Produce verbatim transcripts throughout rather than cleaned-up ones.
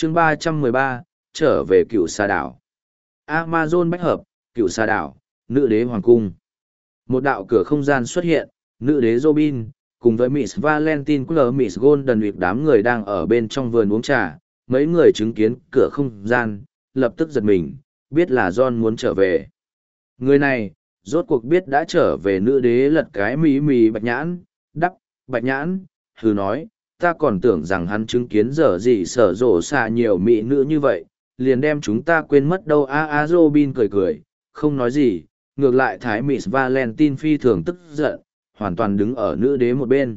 chương ba trăm mười ba, trở về cựu xà đảo. Amazon bách hợp, cựu xà đảo, nữ đế hoàng cung. Một đạo cửa không gian xuất hiện, nữ đế Robin, cùng với Miss Valentine của Miss Golden Week đám người đang ở bên trong vườn uống trà, mấy người chứng kiến cửa không gian, lập tức giật mình, biết là John muốn trở về. Người này, rốt cuộc biết đã trở về. Nữ đế lật cái mí mí bạch nhãn, đắp, bạch nhãn, hừ nói, ta còn tưởng rằng hắn chứng kiến dở gì sở rộ xạ nhiều mỹ nữ như vậy, liền đem chúng ta quên mất đâu. A a Robin cười cười, không nói gì, ngược lại thái Miss Valentine phi thường tức giận, hoàn toàn đứng ở nữ đế một bên.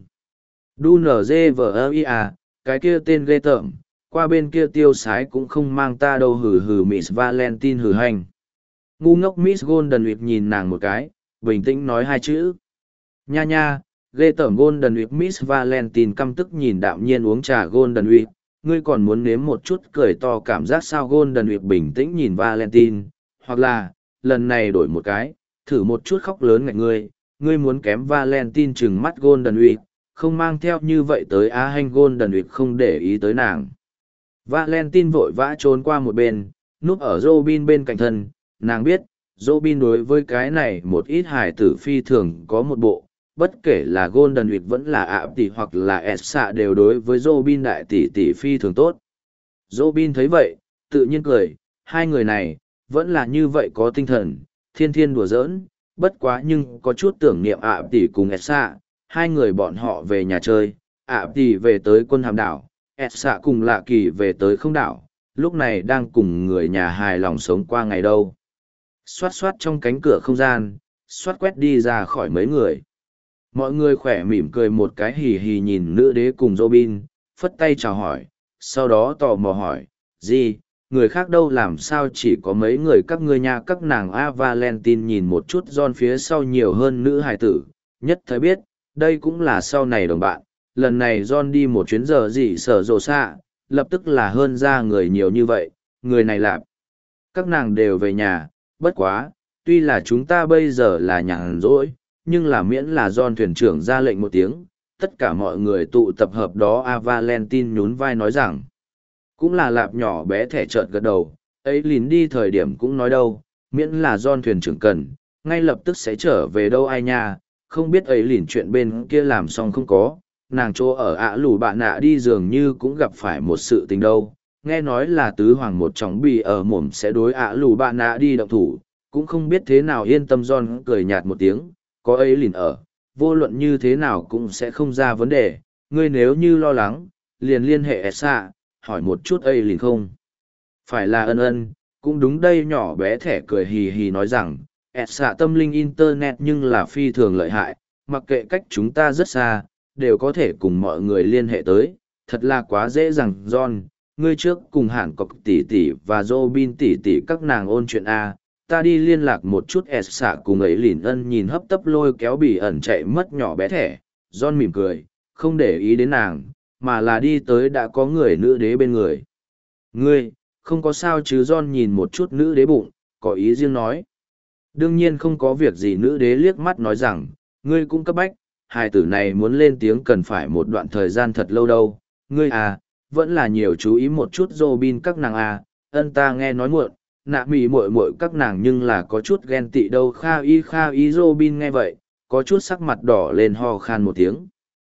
Đu nở dê vờ ia, cái kia tên ghê tởm, qua bên kia tiêu sái cũng không mang ta đâu. Hừ hừ Miss Valentine hừ hành. Ngu ngốc Miss Golden Week nhìn nàng một cái, bình tĩnh nói hai chữ. Nha nha, ghê tởm Golden Week. Miss Valentine căm tức nhìn đạm nhiên uống trà Golden Week, ngươi còn muốn nếm một chút cười to cảm giác sao? Golden Week bình tĩnh nhìn Valentine, hoặc là, lần này đổi một cái, thử một chút khóc lớn ngạch ngươi, ngươi muốn kém Valentine trừng mắt Golden Week, không mang theo như vậy tới á hành. Golden Week không để ý tới nàng. Valentine vội vã trốn qua một bên, núp ở Robin bên cạnh thân, nàng biết, Robin đối với cái này một ít hài tử phi thường có một bộ, bất kể là Golden Week vẫn là ạ tỷ hoặc là Elsa đều đối với Robin đại tỷ tỷ phi thường tốt. Robin thấy vậy, tự nhiên cười, hai người này, vẫn là như vậy có tinh thần, thiên thiên đùa giỡn, bất quá nhưng có chút tưởng niệm ạ tỷ cùng Elsa, hai người bọn họ về nhà chơi, ạ tỷ về tới quân hàm đảo, Elsa cùng lạ kỳ về tới không đảo, lúc này đang cùng người nhà hài lòng sống qua ngày đâu. Xoát xoát trong cánh cửa không gian, xoát quét đi ra khỏi mấy người. Mọi người khỏe mỉm cười một cái, hì hì nhìn nữ đế cùng Robin, phất tay chào hỏi, sau đó tò mò hỏi, gì, người khác đâu, làm sao chỉ có mấy người các ngươi nha? Các nàng A Valentine nhìn một chút John phía sau nhiều hơn nữ hài tử, nhất thời biết, đây cũng là sau này đồng bạn, lần này John đi một chuyến giờ gì sở rồ xạ, lập tức là hơn ra người nhiều như vậy, người này lạp. Các nàng đều về nhà, bất quá, tuy là chúng ta bây giờ là nhàn rỗi, nhưng là miễn là John thuyền trưởng ra lệnh một tiếng, tất cả mọi người tụ tập hợp đó. A Valentine nhún vai nói rằng, cũng là lạp nhỏ bé thẻ trợn gật đầu, ấy lín đi thời điểm cũng nói đâu, miễn là John thuyền trưởng cần, ngay lập tức sẽ trở về đâu. Ai nha, không biết ấy lín chuyện bên kia làm xong không có, nàng chỗ ở ạ lù bạn nạ đi dường như cũng gặp phải một sự tình đâu, nghe nói là tứ hoàng một chóng bì ở mồm sẽ đối ạ lù bạn nạ đi động thủ, cũng không biết thế nào. Yên tâm. John cười nhạt một tiếng, có ấy lìn ở, vô luận như thế nào cũng sẽ không ra vấn đề, ngươi nếu như lo lắng, liền liên hệ Elsa, hỏi một chút ấy lìn không. Phải là ân ân, cũng đúng đây. Nhỏ bé thẻ cười hì hì nói rằng, Elsa tâm linh internet nhưng là phi thường lợi hại, mặc kệ cách chúng ta rất xa, đều có thể cùng mọi người liên hệ tới, thật là quá dễ dàng. John, ngươi trước cùng hẳn cọc tỷ tỷ và Robin tỷ tỷ các nàng ôn chuyện A, ta đi liên lạc một chút. Elsa cùng ấy lìn ân nhìn hấp tấp lôi kéo bị ẩn chạy mất nhỏ bé thẻ. John mỉm cười, không để ý đến nàng, mà là đi tới đã có người nữ đế bên người. Ngươi, không có sao chứ? John nhìn một chút nữ đế bụng, có ý riêng nói. Đương nhiên không có việc gì. Nữ đế liếc mắt nói rằng, ngươi cũng cấp bách, hài tử này muốn lên tiếng cần phải một đoạn thời gian thật lâu đâu. Ngươi à, vẫn là nhiều chú ý một chút Robin các nàng à, ân ta nghe nói muộn, nạ mì muội muội các nàng nhưng là có chút ghen tị đâu. Kha y kha y Robin nghe vậy, có chút sắc mặt đỏ lên, ho khan một tiếng.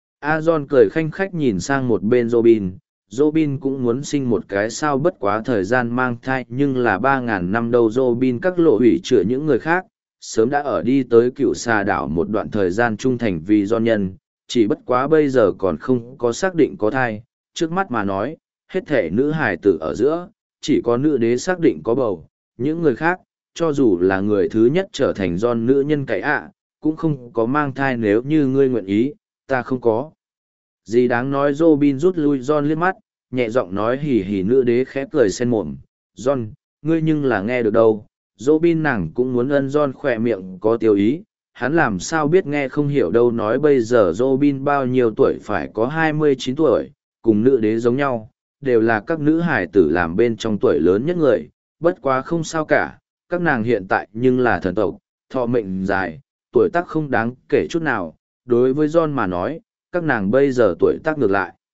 A John cười khanh khách nhìn sang một bên Robin. Robin cũng muốn sinh một cái sao? Bất quá thời gian mang thai nhưng là ba ngàn năm đâu. Robin các lộ hủy chữa những người khác, sớm đã ở đi tới cựu xà đảo một đoạn thời gian trung thành vì John nhân, chỉ bất quá bây giờ còn không có xác định có thai. Trước mắt mà nói, hết thể nữ hài tử ở giữa, chỉ có nữ đế xác định có bầu, những người khác, cho dù là người thứ nhất trở thành John nữ nhân cậy ạ, cũng không có mang thai. Nếu như ngươi nguyện ý, ta không có gì đáng nói. Robin rút lui John liếc mắt, nhẹ giọng nói, hì hì. Nữ đế khẽ cười sen mồm, John, ngươi nhưng là nghe được đâu. Robin nàng cũng muốn ân. John khỏe miệng có tiêu ý, hắn làm sao biết nghe không hiểu đâu. Nói bây giờ Robin bao nhiêu tuổi? Phải có hai mươi chín tuổi, cùng nữ đế giống nhau, đều là các nữ hải tử làm bên trong tuổi lớn nhất người, bất quá không sao cả, các nàng hiện tại nhưng là thần tộc, thọ mệnh dài, tuổi tác không đáng kể chút nào. Đối với John mà nói, các nàng bây giờ tuổi tác ngược lại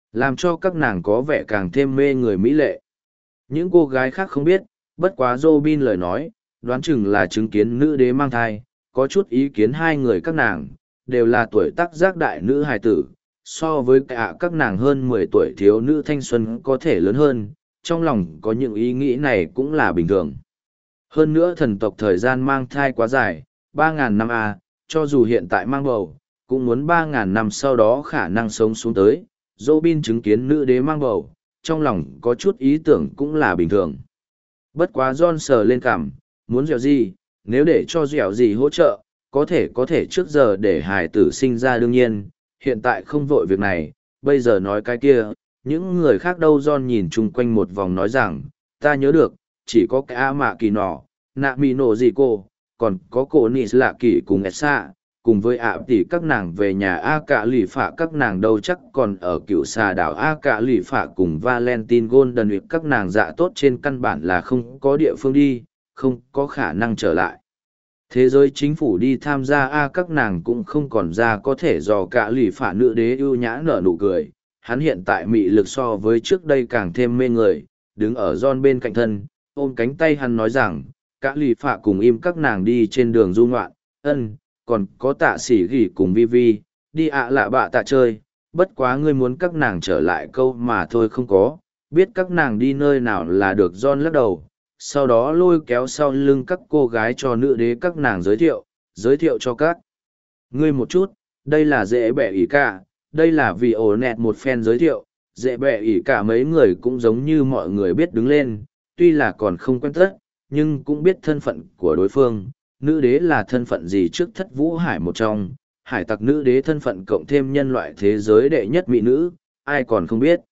làm cho các nàng có vẻ càng thêm mê người mỹ lệ. Những cô gái khác không biết, bất quá Robin lời nói, đoán chừng là chứng kiến nữ đế mang thai, có chút ý kiến hai người các nàng, đều là tuổi tác giác đại nữ hài tử, so với cả các nàng hơn mười tuổi thiếu nữ thanh xuân có thể lớn hơn, trong lòng có những ý nghĩ này cũng là bình thường. Hơn nữa thần tộc thời gian mang thai quá dài, ba ngàn năm a, cho dù hiện tại mang bầu, cũng muốn ba ngàn năm sau đó khả năng sống xuống tới. Robin chứng kiến nữ đế mang bầu, trong lòng có chút ý tưởng cũng là bình thường. Bất quá John sờ lên cằm, muốn dẻo gì, nếu để cho dẻo gì hỗ trợ, có thể có thể trước giờ để hài tử sinh ra đương nhiên, hiện tại không vội việc này, bây giờ nói cái kia, những người khác đâu. John nhìn chung quanh một vòng nói rằng, ta nhớ được, chỉ có cái A Mạ Kỳ Nọ, Nạ Mì Nổ gì cô, còn có cô Nis Lạ Kỳ cùng Esa, cùng với ạ tỷ các nàng về nhà A Cạ Lì Phạ các nàng đâu chắc còn ở cựu xà đảo A Cạ Lì Phạ cùng Valentine Golden Week các nàng dạ tốt trên căn bản là không có địa phương đi, không có khả năng trở lại. Thế giới chính phủ đi tham gia A các nàng cũng không còn ra có thể dò Cạ Lì Phạ nữ đế ưu nhã nở nụ cười, hắn hiện tại mị lực so với trước đây càng thêm mê người, đứng ở John bên cạnh thân, ôm cánh tay hắn nói rằng, Cạ Lì Phạ cùng im các nàng đi trên đường du ngoạn, ân, còn có tạ sỉ gỉ cùng vi vi, đi ạ lạ bạ tạ chơi, bất quá ngươi muốn các nàng trở lại câu mà thôi không có, biết các nàng đi nơi nào là được. John lắc đầu, sau đó lôi kéo sau lưng các cô gái cho nữ đế các nàng giới thiệu, giới thiệu cho các ngươi một chút, đây là dễ bẻ ỉ cả, đây là vì ổ nẹt một phen giới thiệu, dễ bẻ ỉ cả mấy người cũng giống như mọi người biết đứng lên, tuy là còn không quen tất, nhưng cũng biết thân phận của đối phương. Nữ đế là thân phận gì trước thất vũ hải một trong, hải tặc nữ đế thân phận cộng thêm nhân loại thế giới đệ nhất mỹ nữ, ai còn không biết.